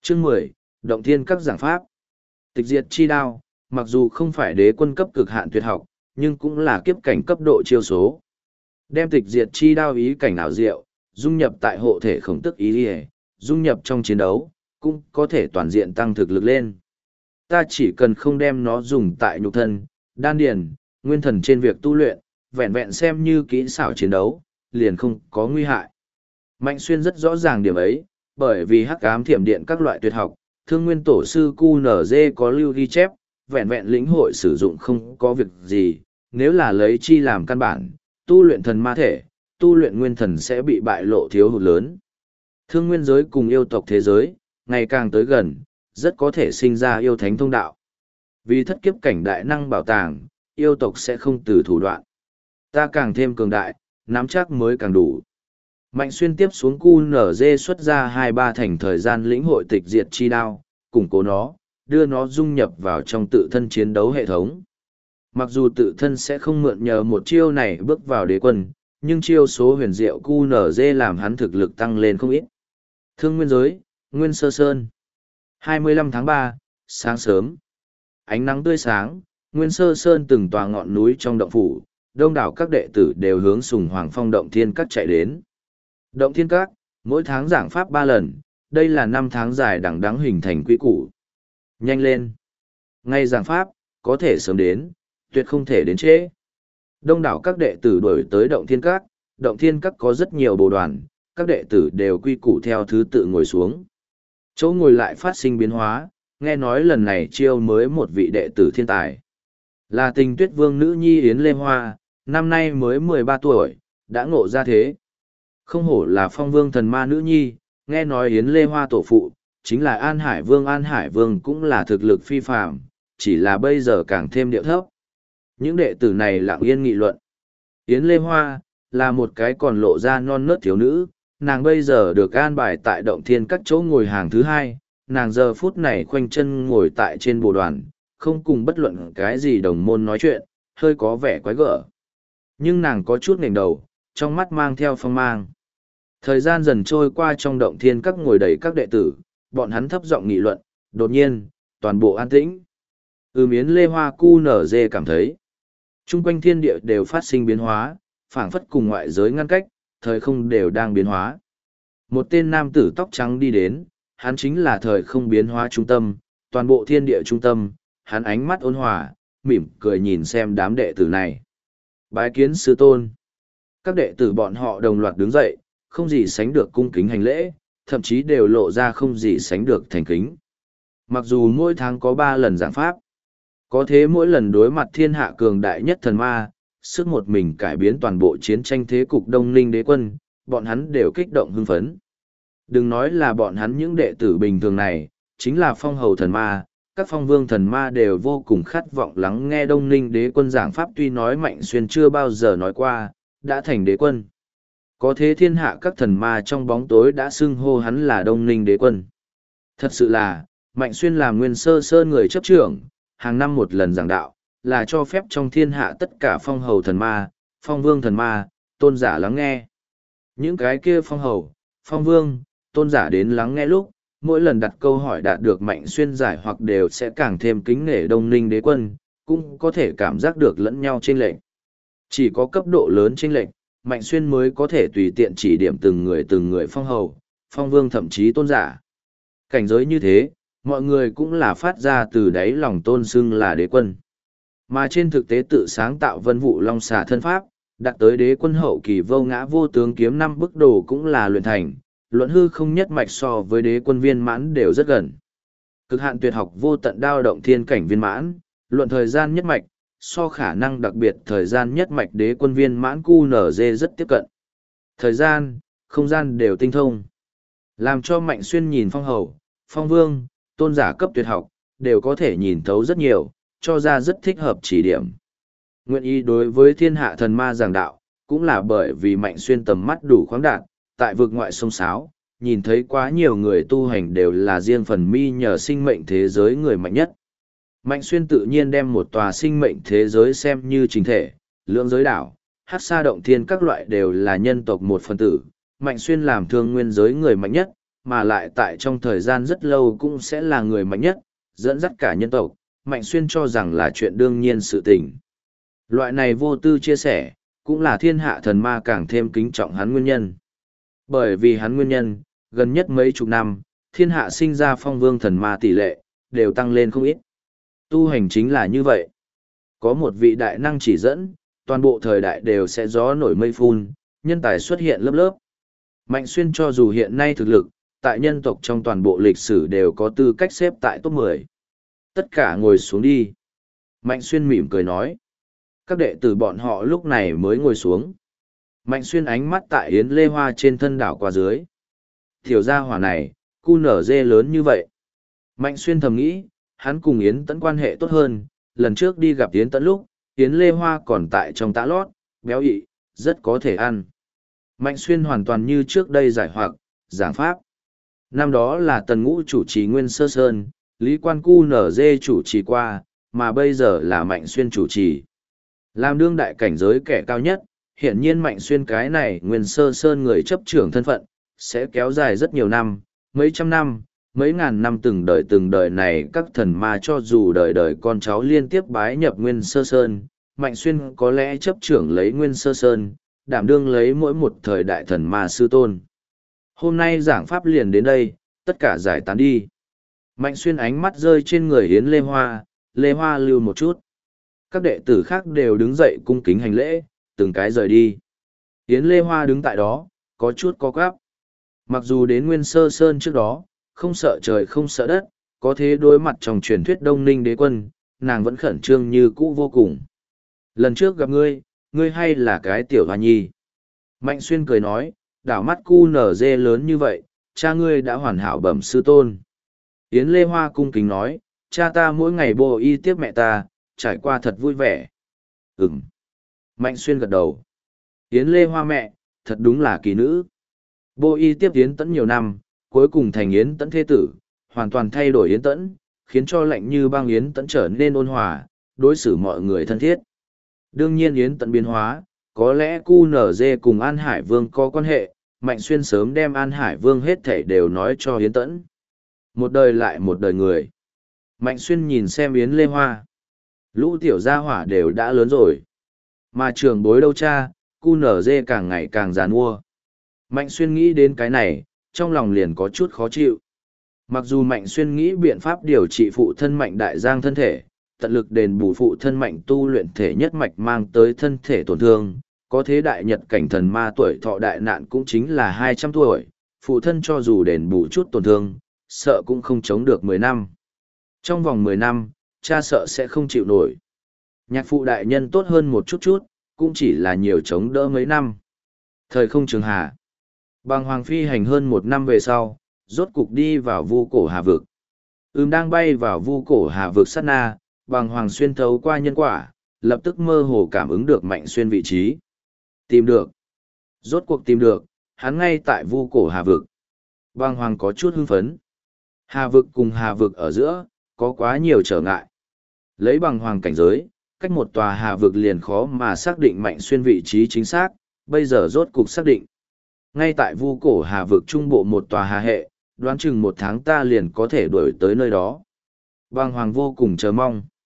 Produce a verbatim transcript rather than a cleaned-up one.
Chương mười, Động Thiên Các giảng pháp. Tịch diệt chi đao, mặc dù không phải đế quân cấp cực hạn tuyệt học, nhưng cũng là kiếp cảnh cấp độ chiêu số. Đem tịch diệt chi đao ý cảnh ảo diệu, dung nhập tại hộ thể khổng tức ý liề, dung nhập trong chiến đấu, cũng có thể toàn diện tăng thực lực lên. Ta chỉ cần không đem nó dùng tại nhục thân, đan điền, nguyên thần trên việc tu luyện, vẹn vẹn xem như kỹ xảo chiến đấu, liền không có nguy hại. Mạnh Xuyên rất rõ ràng điểm ấy, bởi vì hắc ám thiểm điện các loại tuyệt học, thương nguyên tổ sư Q N Z có lưu ghi chép, vẹn vẹn lĩnh hội sử dụng không có việc gì, nếu là lấy chi làm căn bản, tu luyện thần ma thể, tu luyện nguyên thần sẽ bị bại lộ thiếu hụt lớn. Thương nguyên giới cùng yêu tộc thế giới, ngày càng tới gần, rất có thể sinh ra yêu thánh thông đạo. Vì thất kiếp cảnh đại năng bảo tàng, yêu tộc sẽ không từ thủ đoạn. Ta càng thêm cường đại, nắm chắc mới càng đủ. Mạnh Xuyên tiếp xuống Q N Z xuất ra hai ba thành thời gian lĩnh hội tịch diệt chi đao, củng cố nó, đưa nó dung nhập vào trong tự thân chiến đấu hệ thống. Mặc dù tự thân sẽ không mượn nhờ một chiêu này bước vào đế quân, nhưng chiêu số huyền diệu Q N Z làm hắn thực lực tăng lên không ít. Thương nguyên giới, Nguyên Sơ Sơn. hai mươi lăm tháng ba, sáng sớm. Ánh nắng tươi sáng, Nguyên Sơ Sơn từng tòa ngọn núi trong động phủ, đông đảo các đệ tử đều hướng Sùng Hoàng Phong Động Thiên Các chạy đến. Động Thiên Các, mỗi tháng giảng pháp ba lần, đây là năm tháng dài đằng đẵng hình thành quy củ. Nhanh lên! Ngay giảng pháp, có thể sớm đến, tuyệt không thể đến trễ. Đông đảo các đệ tử đuổi tới Động Thiên Các, Động Thiên Các có rất nhiều bồ đoàn, các đệ tử đều quy củ theo thứ tự ngồi xuống. Chỗ ngồi lại phát sinh biến hóa, nghe nói lần này chiêu mới một vị đệ tử thiên tài. Là Tình Tuyết Vương nữ nhi Yến Lê Hoa, năm nay mới mười ba tuổi, đã ngộ ra thế. Không hổ là Phong Vương thần ma nữ nhi, nghe nói Yến Lê Hoa tổ phụ, chính là An Hải Vương. An Hải Vương cũng là thực lực phi phàm, chỉ là bây giờ càng thêm điệu thấp. Những đệ tử này lặng yên nghị luận. Yến Lê Hoa, là một cái còn lộ ra non nớt thiếu nữ, nàng bây giờ được an bài tại Động Thiên Các chỗ ngồi hàng thứ hai, nàng giờ phút này khoanh chân ngồi tại trên bồ đoàn, không cùng bất luận cái gì đồng môn nói chuyện, hơi có vẻ quái gở. Nhưng nàng có chút nghềnh đầu, trong mắt mang theo phong mang. Thời gian dần trôi qua, trong Động Thiên Các ngồi đầy các đệ tử, bọn hắn thấp giọng nghị luận, đột nhiên, toàn bộ an tĩnh. Ừm Yến Lê Hoa Cu nở dê cảm thấy, chung quanh thiên địa đều phát sinh biến hóa, phảng phất cùng ngoại giới ngăn cách, thời không đều đang biến hóa. Một tên nam tử tóc trắng đi đến, hắn chính là thời không biến hóa trung tâm, toàn bộ thiên địa trung tâm, hắn ánh mắt ôn hòa, mỉm cười nhìn xem đám đệ tử này. Bái kiến sư tôn. Các đệ tử bọn họ đồng loạt đứng dậy, không gì sánh được cung kính hành lễ, thậm chí đều lộ ra không gì sánh được thành kính. Mặc dù mỗi tháng có ba lần giảng pháp, có thế mỗi lần đối mặt thiên hạ cường đại nhất thần ma, sức một mình cải biến toàn bộ chiến tranh thế cục Đông Ninh đế quân, bọn hắn đều kích động hưng phấn. Đừng nói là bọn hắn những đệ tử bình thường này, chính là phong hầu thần ma, các phong vương thần ma đều vô cùng khát vọng lắng nghe Đông Ninh đế quân giảng pháp, tuy nói Mạnh Xuyên chưa bao giờ nói qua, đã thành đế quân. Có thế thiên hạ các thần ma trong bóng tối đã xưng hô hắn là Đông Ninh đế quân. Thật sự là, Mạnh Xuyên là Nguyên Sơ Sơn người chấp trưởng, hàng năm một lần giảng đạo, là cho phép trong thiên hạ tất cả phong hầu thần ma, phong vương thần ma, tôn giả lắng nghe. Những cái kia phong hầu, phong vương, tôn giả đến lắng nghe lúc, mỗi lần đặt câu hỏi đạt được Mạnh Xuyên giải hoặc đều sẽ càng thêm kính nể Đông Ninh đế quân, cũng có thể cảm giác được lẫn nhau chênh lệch. Chỉ có cấp độ lớn chênh lệch, Mạnh Xuyên mới có thể tùy tiện chỉ điểm từng người từng người phong hầu, phong vương thậm chí tôn giả. Cảnh giới như thế, mọi người cũng là phát ra từ đáy lòng tôn xưng là đế quân. Mà trên thực tế tự sáng tạo vân vụ long xà thân pháp, đạt tới đế quân hậu kỳ vô ngã vô tướng kiếm năm bức đồ cũng là luyện thành, luận hư không nhất mạch so với đế quân viên mãn đều rất gần. Cực hạn tuyệt học vô tận đao động thiên cảnh viên mãn, luận thời gian nhất mạch, so khả năng đặc biệt thời gian nhất mạch đế quân viên mãn Q N Z rất tiếp cận. Thời gian, không gian đều tinh thông. Làm cho Mạnh Xuyên nhìn phong hầu, phong vương, tôn giả cấp tuyệt học, đều có thể nhìn thấu rất nhiều, cho ra rất thích hợp chỉ điểm. Nguyện ý đối với thiên hạ thần ma giảng đạo, cũng là bởi vì Mạnh Xuyên tầm mắt đủ khoáng đạt, tại vực ngoại sông sáo, nhìn thấy quá nhiều người tu hành đều là riêng phần mi nhờ sinh mệnh thế giới người mạnh nhất. Mạnh Xuyên tự nhiên đem một tòa sinh mệnh thế giới xem như chính thể, lượng giới đảo, hát sa động thiên các loại đều là nhân tộc một phần tử. Mạnh Xuyên làm thương nguyên giới người mạnh nhất, mà lại tại trong thời gian rất lâu cũng sẽ là người mạnh nhất, dẫn dắt cả nhân tộc, Mạnh Xuyên cho rằng là chuyện đương nhiên sự tình. Loại này vô tư chia sẻ, cũng là thiên hạ thần ma càng thêm kính trọng hắn nguyên nhân. Bởi vì hắn nguyên nhân, gần nhất mấy chục năm, thiên hạ sinh ra phong vương thần ma tỷ lệ, đều tăng lên không ít. Tu hành chính là như vậy. Có một vị đại năng chỉ dẫn, toàn bộ thời đại đều sẽ gió nổi mây phun, nhân tài xuất hiện lớp lớp. Mạnh Xuyên cho dù hiện nay thực lực, tại nhân tộc trong toàn bộ lịch sử đều có tư cách xếp tại top mười. Tất cả ngồi xuống đi. Mạnh Xuyên mỉm cười nói. Các đệ tử bọn họ lúc này mới ngồi xuống. Mạnh Xuyên ánh mắt tại Yến Lê Hoa trên thân đảo qua dưới. Tiểu gia hỏa này, cu nở dê lớn như vậy. Mạnh Xuyên thầm nghĩ, hắn cùng Yến Tẫn quan hệ tốt hơn, lần trước đi gặp Yến Tẫn lúc, Yến Lê Hoa còn tại trong tã lót, béo ị, rất có thể ăn. Mạnh Xuyên hoàn toàn như trước đây giải hoặc, giảng pháp. Năm đó là Tần Ngũ chủ trì Nguyên Sơ Sơn, Lý Quan cu nở dê chủ trì qua, mà bây giờ là Mạnh Xuyên chủ trì. Làm đương đại cảnh giới kẻ cao nhất, hiển nhiên Mạnh Xuyên cái này Nguyên Sơ Sơn người chấp trưởng thân phận, sẽ kéo dài rất nhiều năm, mấy trăm năm, mấy ngàn năm từng đời từng đời này các thần ma cho dù đời đời con cháu liên tiếp bái nhập Nguyên Sơ Sơn, Mạnh Xuyên có lẽ chấp trưởng lấy Nguyên Sơ Sơn, đảm đương lấy mỗi một thời đại thần ma sư tôn. Hôm nay giảng pháp liền đến đây, tất cả giải tán đi. Mạnh Xuyên ánh mắt rơi trên người Yến Lê Hoa, Lê Hoa lưu một chút. Các đệ tử khác đều đứng dậy cung kính hành lễ, từng cái rời đi. Yến Lê Hoa đứng tại đó, có chút có quáp. Mặc dù đến Nguyên Sơ Sơn trước đó, không sợ trời không sợ đất, có thế đối mặt trong truyền thuyết Đông Ninh đế quân, nàng vẫn khẩn trương như cũ vô cùng. Lần trước gặp ngươi, ngươi hay là cái tiểu hoa nhi. Mạnh Xuyên cười nói, đảo mắt cu nở dê lớn như vậy, cha ngươi đã hoàn hảo bẩm sư tôn. Yến Lê Hoa cung kính nói, cha ta mỗi ngày bồ y tiếp mẹ ta, trải qua thật vui vẻ. Ừm. Mạnh Xuyên gật đầu. Yến Lê Hoa mẹ, thật đúng là kỳ nữ. Bồ y tiếp Yến Tẫn nhiều năm, cuối cùng thành Yến Tẫn thế tử, hoàn toàn thay đổi Yến Tẫn, khiến cho lạnh như băng Yến Tẫn trở nên ôn hòa, đối xử mọi người thân thiết. Đương nhiên Yến Tẫn biến hóa, có lẽ cu nở dê cùng An Hải Vương có quan hệ, Mạnh Xuyên sớm đem An Hải Vương hết thảy đều nói cho Yến Tẫn. Một đời lại một đời người. Mạnh Xuyên nhìn xem Yến Lê Hoa. Lũ tiểu gia hỏa đều đã lớn rồi. Mà trường bối đâu cha, cu nở dê càng ngày càng giàn mua. Mạnh Xuyên nghĩ đến cái này, trong lòng liền có chút khó chịu. Mặc dù Mạnh Xuyên nghĩ biện pháp điều trị phụ thân Mạnh Đại Giang thân thể, tận lực đền bù phụ thân Mạnh tu luyện thể nhất mạch mang tới thân thể tổn thương, có thế đại nhật cảnh thần ma tuổi thọ đại nạn cũng chính là hai trăm tuổi, phụ thân cho dù đền bù chút tổn thương, sợ cũng không chống được mười năm. Trong vòng mười năm, cha sợ sẽ không chịu nổi. Nhạc phụ đại nhân tốt hơn một chút chút, cũng chỉ là nhiều chống đỡ mấy năm. Thời không trường hà. Bàng Hoàng phi hành hơn một năm về sau, rốt cục đi vào vu cổ hà vực. Ừm đang bay vào vu cổ hà vực sát na, Bàng Hoàng xuyên thấu qua nhân quả, lập tức mơ hồ cảm ứng được Mạnh Xuyên vị trí. Tìm được. Rốt cuộc tìm được, hắn ngay tại vu cổ hà vực. Bàng Hoàng có chút hưng phấn. Hà vực cùng hà vực ở giữa, có quá nhiều trở ngại. Lấy Bàng Hoàng cảnh giới, cách một tòa hà vực liền khó mà xác định Mạnh Xuyên vị trí chính xác, bây giờ rốt cục xác định. Ngay tại vu cổ hà vực trung bộ một tòa hà hệ, đoán chừng một tháng ta liền có thể đuổi tới nơi đó. Bàng Hoàng vô cùng chờ mong.